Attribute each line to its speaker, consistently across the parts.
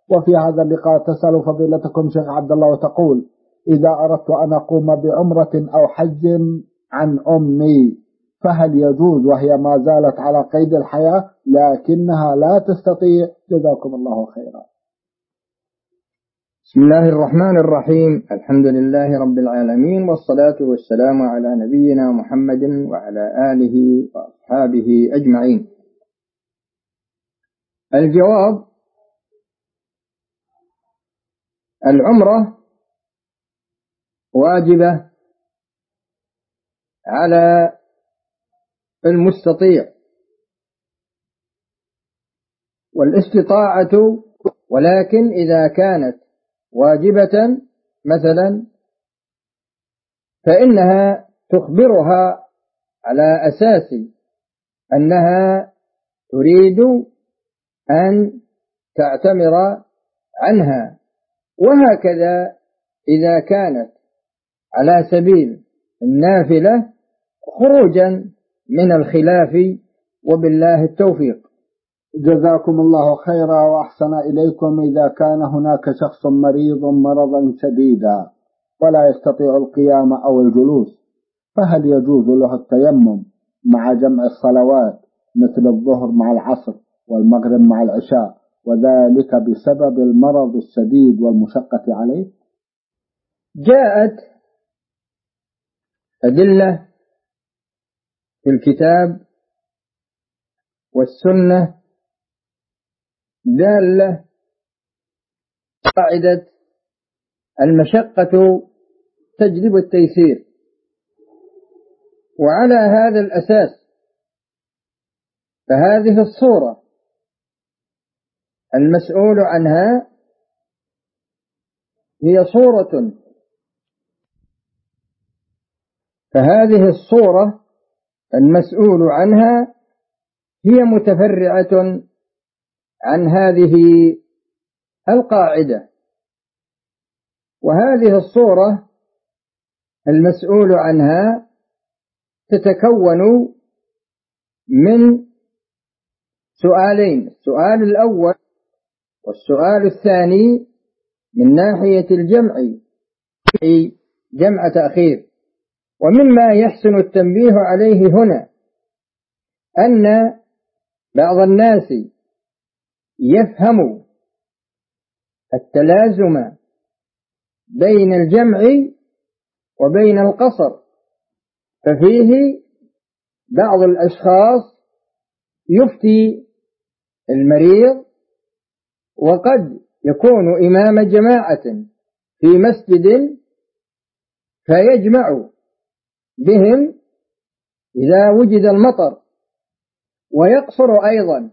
Speaker 1: وفي هذا اللقاء تسأل فضيلتكم شيخ عبد الله وتقول: إذا أردت أن أقوم بعمرة أو حج عن أمي فهل يجوز وهي ما زالت على قيد الحياة لكنها لا تستطيع؟ جزاكم الله خيرا.
Speaker 2: بسم الله الرحمن الرحيم. الحمد لله رب العالمين، والصلاة والسلام على نبينا محمد وعلى آله وأصحابه أجمعين. الجواب: العمرة واجبة على المستطيع، والاستطاعة، ولكن إذا كانت واجبة مثلا فإنها تخبرها على أساس أنها تريد أن تعتمر عنها، وهكذا إذا كانت على سبيل النافلة خروجا من الخلاف، وبالله التوفيق.
Speaker 1: جزاكم الله خيرا وأحسن إليكم. إذا كان هناك شخص مريض مرضا شديدا ولا يستطيع القيام أو الجلوس، فهل يجوز له التيمم مع جمع الصلوات مثل الظهر مع العصر والمغرب مع العشاء، وذلك بسبب المرض الشديد والمشقة عليه؟
Speaker 2: جاءت أدلة في الكتاب والسنة دالة قاعدة المشقة تجلب التيسير، وعلى هذا الأساس فهذه الصورة المسؤول عنها هي صورة، فهذه الصورة المسؤول عنها هي متفرعة عن هذه القاعدة، وهذه الصورة المسؤول عنها تتكون من سؤالين: السؤال الأول والسؤال الثاني من ناحية الجمع، جمع تأخير. ومما يحسن التنبيه عليه هنا أن بعض الناس يفهم التلازم بين الجمع وبين القصر، ففيه بعض الأشخاص يفتي المريض وقد يكون إمام جماعة في مسجد فيجمع بهم إذا وجد المطر، ويقصر أيضا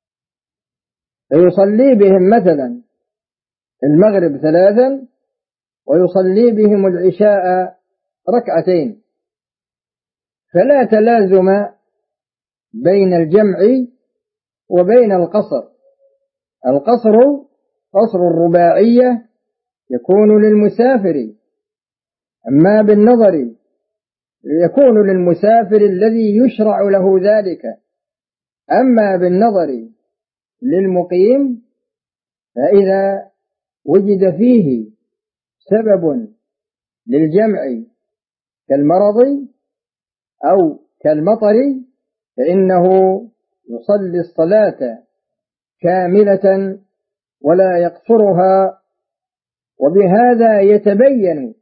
Speaker 2: فيصلي بهم مثلا المغرب 3 ويصلي بهم العشاء 2، فلا تلازم بين الجمع وبين القصر. القصر قصر الرباعية يكون للمسافر، أما بالنظر يكون للمسافر الذي يشرع له ذلك، أما بالنظر للمقيم فإذا وجد فيه سبب للجمع كالمرض أو كالمطر فإنه يصلي الصلاة كاملة ولا يقصرها، وبهذا يتبين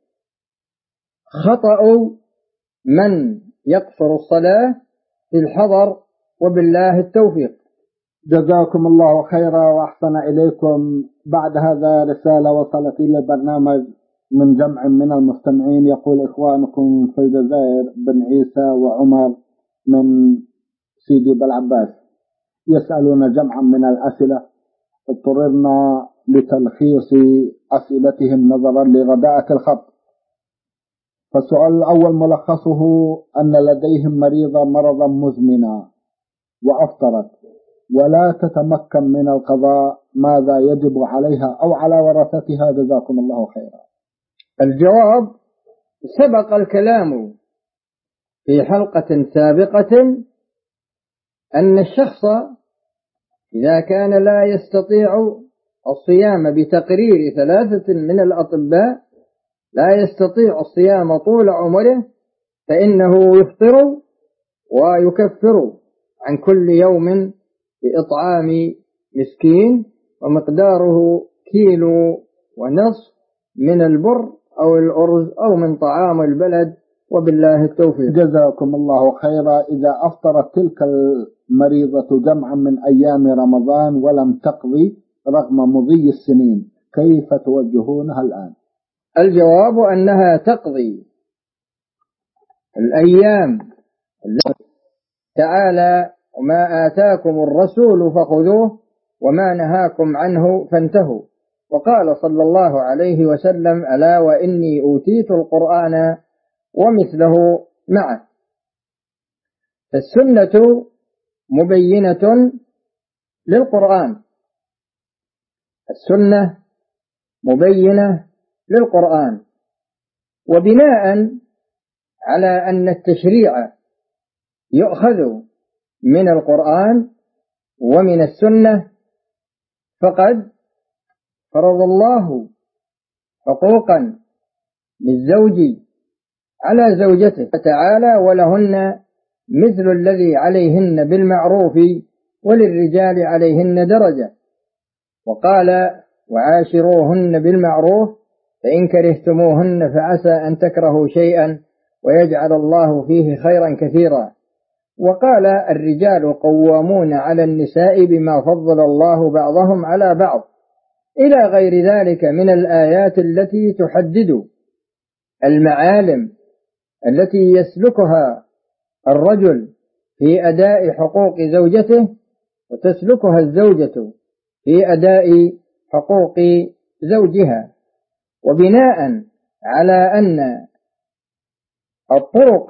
Speaker 2: خطأ من يقصر الصلاة في الحضر، وبالله التوفيق.
Speaker 1: جزاكم الله خيرا وأحسن إليكم. بعد هذا رسالة وصلت إلى البرنامج من جمع من المستمعين، يقول: إخوانكم في الجزائر بن عيسى وعمر من سيدي بالعباس يسألون جمعا من الأسئلة، اضطررنا لتلخيص أسئلتهم نظرا لرداءة الخط. فالسؤال الأول ملخصه أن لديهم مريضة مرضا مزمنا وأفطرت ولا تتمكن من القضاء، ماذا يجب عليها أو على ورثتها؟ جزاكم الله خيرا.
Speaker 2: الجواب: سبق الكلام في حلقة سابقة أن الشخص إذا كان لا يستطيع الصيام بتقرير 3 من الأطباء لا يستطيع الصيام طول عمره فإنه يفطر ويكفر عن كل يوم بإطعام مسكين ومقداره 1.5 كيلو من البر أو الأرز أو من طعام البلد، وبالله التوفيق.
Speaker 1: جزاكم الله خيرا. إذا أفطرت تلك المريضة جمعا من أيام رمضان ولم تقضي رغم مضي السنين، كيف توجهونها الآن؟
Speaker 2: الجواب أنها تقضي الأيام تعالى: وما آتاكم الرسول فخذوه وما نهاكم عنه فانتهوا. وقال صلى الله عليه وسلم: ألا وإني أوتيت القرآن ومثله معه. فالسنة مبينة للقرآن، السنة مبينة للقرآن. وبناء على أن التشريع يؤخذ من القرآن ومن السنة، فقد فرض الله حقوقا للزوج على زوجته تعالى: ولهن مثل الذي عليهن بالمعروف وللرجال عليهن درجة. وقال: وعاشروهن بالمعروف فإن كرهتموهن فعسى أن تكرهوا شيئا ويجعل الله فيه خيرا كثيرا. وقال: الرجال قوامون على النساء بما فضل الله بعضهم على بعض، إلى غير ذلك من الآيات التي تحدد المعالم التي يسلكها الرجل في أداء حقوق زوجته وتسلكها الزوجة في أداء حقوق زوجها. وبناء على أن الطرق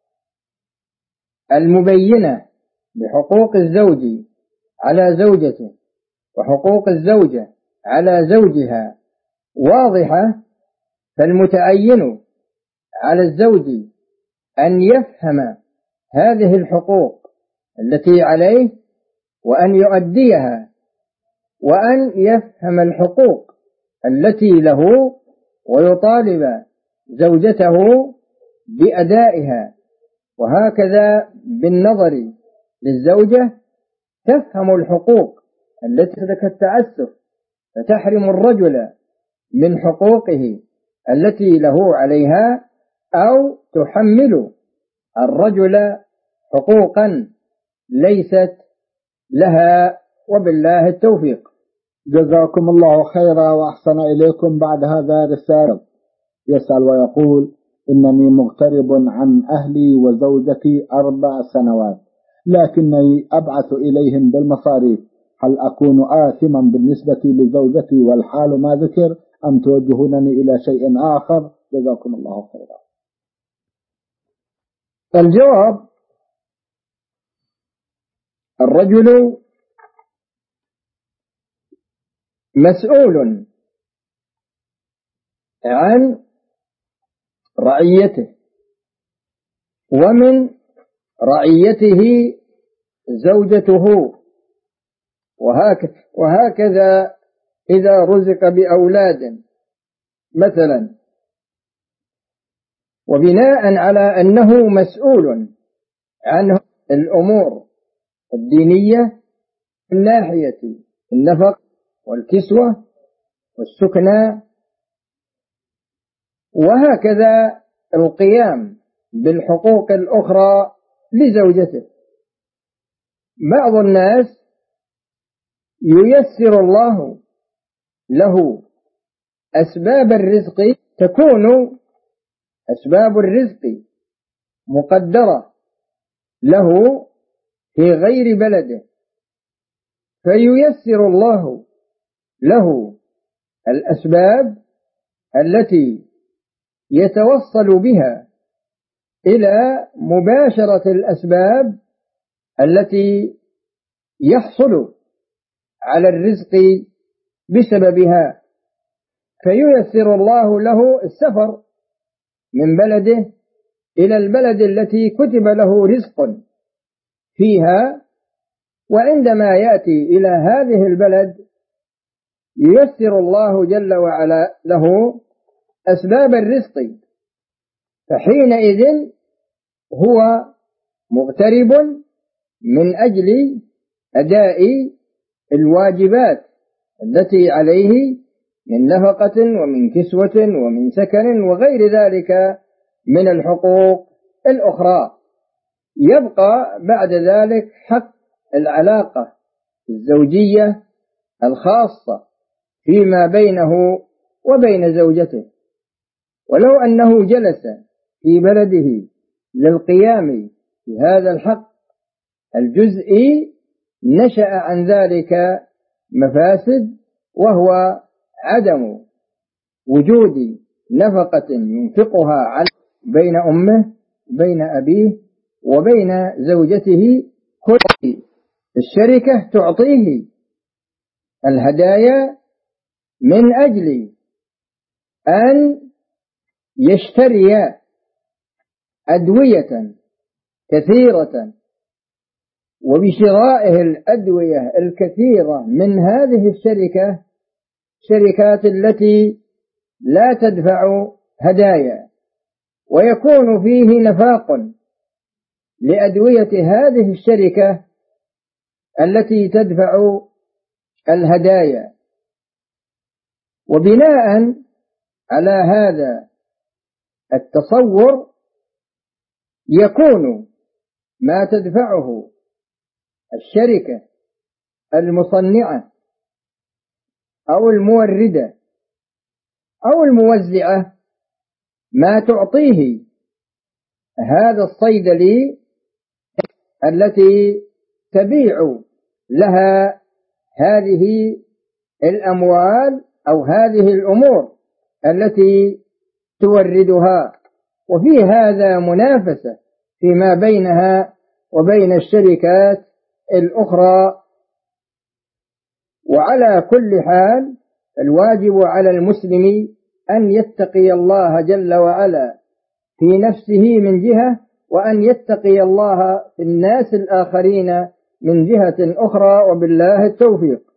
Speaker 2: المبينة لحقوق الزوج على زوجته وحقوق الزوجة على زوجها واضحة، فالمتعين على الزوج أن يفهم هذه الحقوق التي عليه وأن يؤديها، وأن يفهم الحقوق التي له ويطالب زوجته بأدائها. وهكذا بالنظر للزوجة تفهم الحقوق التي لك التعسف فتحرم الرجل من حقوقه التي له عليها، أو تحمل الرجل حقوقا ليست لها، وبالله التوفيق.
Speaker 1: جزاكم الله خيرا وأحسن إليكم. بعد هذا رسالة يسأل ويقول: إنني مغترب عن أهلي وزوجتي 4 سنوات، لكنني أبعث إليهم بالمصاريف، هل أكون آثما بالنسبة لزوجتي والحال ما ذكر، أم توجهونني إلى شيء آخر؟ جزاكم الله خيرا.
Speaker 2: الجواب: الرجل مسؤول عن رعيته، ومن رعيته زوجته، وهكذا إذا رزق بأولاد مثلا. وبناء على أنه مسؤول عن الأمور الدينية من ناحية النفق والكسوة والسكنى، وهكذا القيام بالحقوق الأخرى لزوجته. بعض الناس ييسر الله له أسباب الرزق، تكون أسباب الرزق مقدرة له في غير بلده، فييسر الله له الأسباب التي يتوصل بها إلى مباشرة الأسباب التي يحصل على الرزق بسببها، فييسر الله له السفر من بلده إلى البلد التي كتب له رزق فيها، وعندما يأتي إلى هذه البلد ييسر الله جل وعلا له أسباب الرزق، فحينئذ هو مغترب من أجل أداء الواجبات التي عليه من نفقة ومن كسوة ومن سكن وغير ذلك من الحقوق الأخرى. يبقى بعد ذلك حق العلاقة الزوجية الخاصة فيما بينه وبين زوجته. ولو أنه جلس في بلده للقيام بهذا الحق الجزئي نشأ عن ذلك مفاسد، وهو عدم وجود نفقة ينفقها على بين أمه بين أبيه وبين زوجته. كل الشركة تعطيه الهدايا من أجل أن يشتري أدوية كثيرة، وبشرائه الأدوية الكثيرة من هذه الشركة شركات التي لا تدفع هدايا، ويكون فيه نفاق لأدوية هذه الشركة التي تدفع الهدايا. وبناء على هذا التصور يكون ما تدفعه الشركة المصنعة أو الموردة أو الموزعة ما تعطيه هذا الصيدلي التي تبيع لها هذه الأموال أو هذه الأمور التي توردها. وفي هذا منافسة فيما بينها وبين الشركات الأخرى. وعلى كل حال الواجب على المسلم أن يتقي الله جل وعلا في نفسه من جهة، وأن يتقي الله في الناس الآخرين من جهة أخرى، وبالله التوفيق.